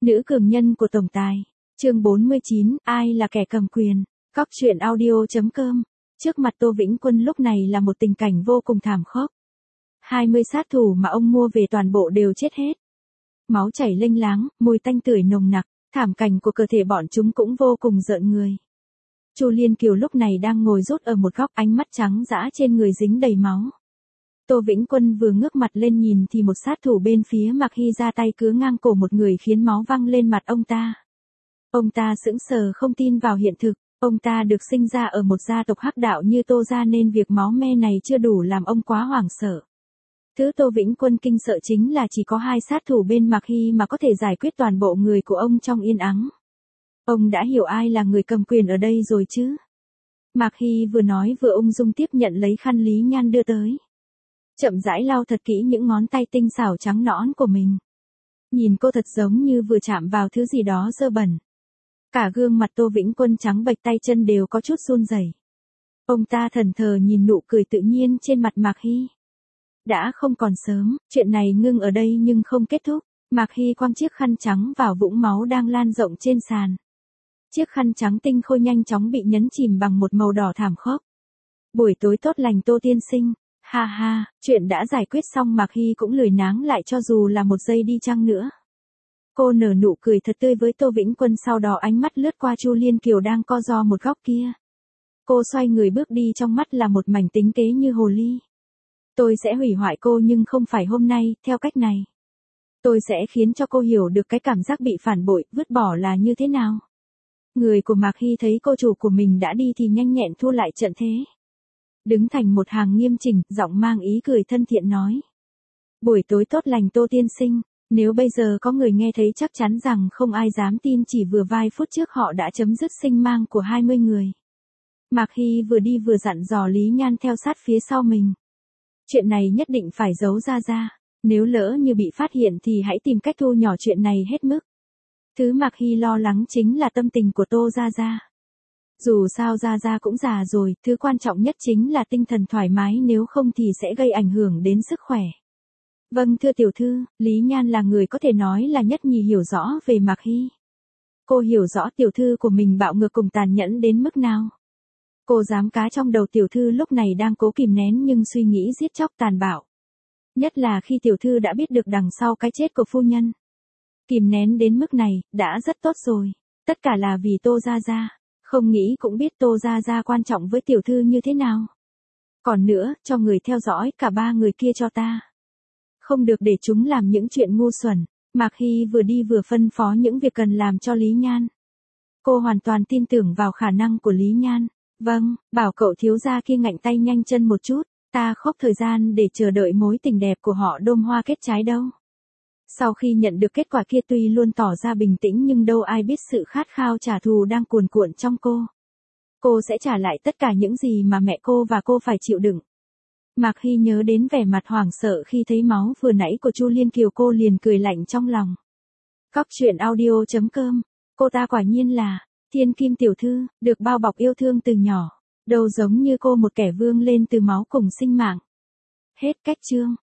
Nữ cường nhân của tổng tài. Chương 49, ai là kẻ cầm quyền? Cóc truyện audio.com. Trước mặt Tô Vĩnh Quân lúc này là một tình cảnh vô cùng thảm khốc. 20 sát thủ mà ông mua về toàn bộ đều chết hết. Máu chảy lênh láng, mùi tanh tưởi nồng nặc, thảm cảnh của cơ thể bọn chúng cũng vô cùng rợn người. Chu Liên Kiều lúc này đang ngồi rút ở một góc, ánh mắt trắng dã trên người dính đầy máu. Tô Vĩnh Quân vừa ngước mặt lên nhìn thì một sát thủ bên phía Mạc Hy ra tay cứa ngang cổ một người khiến máu văng lên mặt ông ta. Ông ta sững sờ không tin vào hiện thực, ông ta được sinh ra ở một gia tộc hắc đạo như Tô gia nên việc máu me này chưa đủ làm ông quá hoảng sợ. Thứ Tô Vĩnh Quân kinh sợ chính là chỉ có 2 sát thủ bên Mạc Hy mà có thể giải quyết toàn bộ người của ông trong yên ắng. Ông đã hiểu ai là người cầm quyền ở đây rồi chứ? Mạc Hy vừa nói vừa ung dung tiếp nhận lấy khăn Lý Nhan đưa tới. Chậm rãi lau thật kỹ những ngón tay tinh xảo trắng nõn của mình. Nhìn cô thật giống như vừa chạm vào thứ gì đó dơ bẩn. Cả gương mặt Tô Vĩnh Quân trắng bệch, tay chân đều có chút run rẩy. Ông ta thẫn thờ nhìn nụ cười tự nhiên trên mặt Mạc Hy. Đã không còn sớm, chuyện này ngưng ở đây nhưng không kết thúc. Mạc Hy quăng chiếc khăn trắng vào vũng máu đang lan rộng trên sàn. Chiếc khăn trắng tinh khôi nhanh chóng bị nhấn chìm bằng một màu đỏ thảm khốc. Buổi tối tốt lành Tô tiên sinh. Ha ha, chuyện đã giải quyết xong Mạc Hy cũng lười náng lại cho dù là một giây đi chăng nữa. Cô nở nụ cười thật tươi với Tô Vĩnh Quân, sau đó ánh mắt lướt qua Chu Liên Kiều đang co ro một góc kia. Cô xoay người bước đi, trong mắt là một mảnh tính kế như hồ ly. Tôi sẽ hủy hoại cô nhưng không phải hôm nay, theo cách này. Tôi sẽ khiến cho cô hiểu được cái cảm giác bị phản bội, vứt bỏ là như thế nào. Người của Mạc Hy thấy cô chủ của mình đã đi thì nhanh nhẹn thu lại trận thế. Đứng thành một hàng nghiêm chỉnh, giọng mang ý cười thân thiện nói. Buổi tối tốt lành Tô tiên sinh, nếu bây giờ có người nghe thấy chắc chắn rằng không ai dám tin chỉ vừa vài phút trước họ đã chấm dứt sinh mang của 20 người. Mạc Hy vừa đi vừa dặn dò Lý Nhan theo sát phía sau mình. Chuyện này nhất định phải giấu ra, nếu lỡ như bị phát hiện thì hãy tìm cách thu nhỏ chuyện này hết mức. Thứ Mạc Hy lo lắng chính là tâm tình của Tô Gia. Dù sao Gia cũng già rồi, thứ quan trọng nhất chính là tinh thần thoải mái, nếu không thì sẽ gây ảnh hưởng đến sức khỏe. Vâng thưa tiểu thư, Lý Nhan là người có thể nói là nhất nhì hiểu rõ về Mạc Hy. Cô hiểu rõ tiểu thư của mình bạo ngược cùng tàn nhẫn đến mức nào. Cô dám cá trong đầu tiểu thư lúc này đang cố kìm nén nhưng suy nghĩ giết chóc tàn bạo. Nhất là khi tiểu thư đã biết được đằng sau cái chết của phu nhân. Kìm nén đến mức này, đã rất tốt rồi. Tất cả là vì Tô Gia. Không nghĩ cũng biết Tô Gia quan trọng với tiểu thư như thế nào. Còn nữa, cho người theo dõi cả 3 người kia cho ta. Không được để chúng làm những chuyện ngu xuẩn. Mạc Hy vừa đi vừa phân phó những việc cần làm cho Lý Nhan. Cô hoàn toàn tin tưởng vào khả năng của Lý Nhan. Vâng, bảo cậu thiếu gia kia ngạnh tay nhanh chân một chút, ta khóc thời gian để chờ đợi mối tình đẹp của họ đơm hoa kết trái đâu. Sau khi nhận được kết quả kia tuy luôn tỏ ra bình tĩnh nhưng đâu ai biết sự khát khao trả thù đang cuồn cuộn trong cô. Cô sẽ trả lại tất cả những gì mà mẹ cô và cô phải chịu đựng. Mạc Hy nhớ đến vẻ mặt hoảng sợ khi thấy máu vừa nãy của Chu Liên Kiều, cô liền cười lạnh trong lòng. Cóc truyện audio.com, cô ta quả nhiên là thiên kim tiểu thư, được bao bọc yêu thương từ nhỏ, đâu giống như cô một kẻ vươn lên từ máu cùng sinh mạng. Hết cách chương.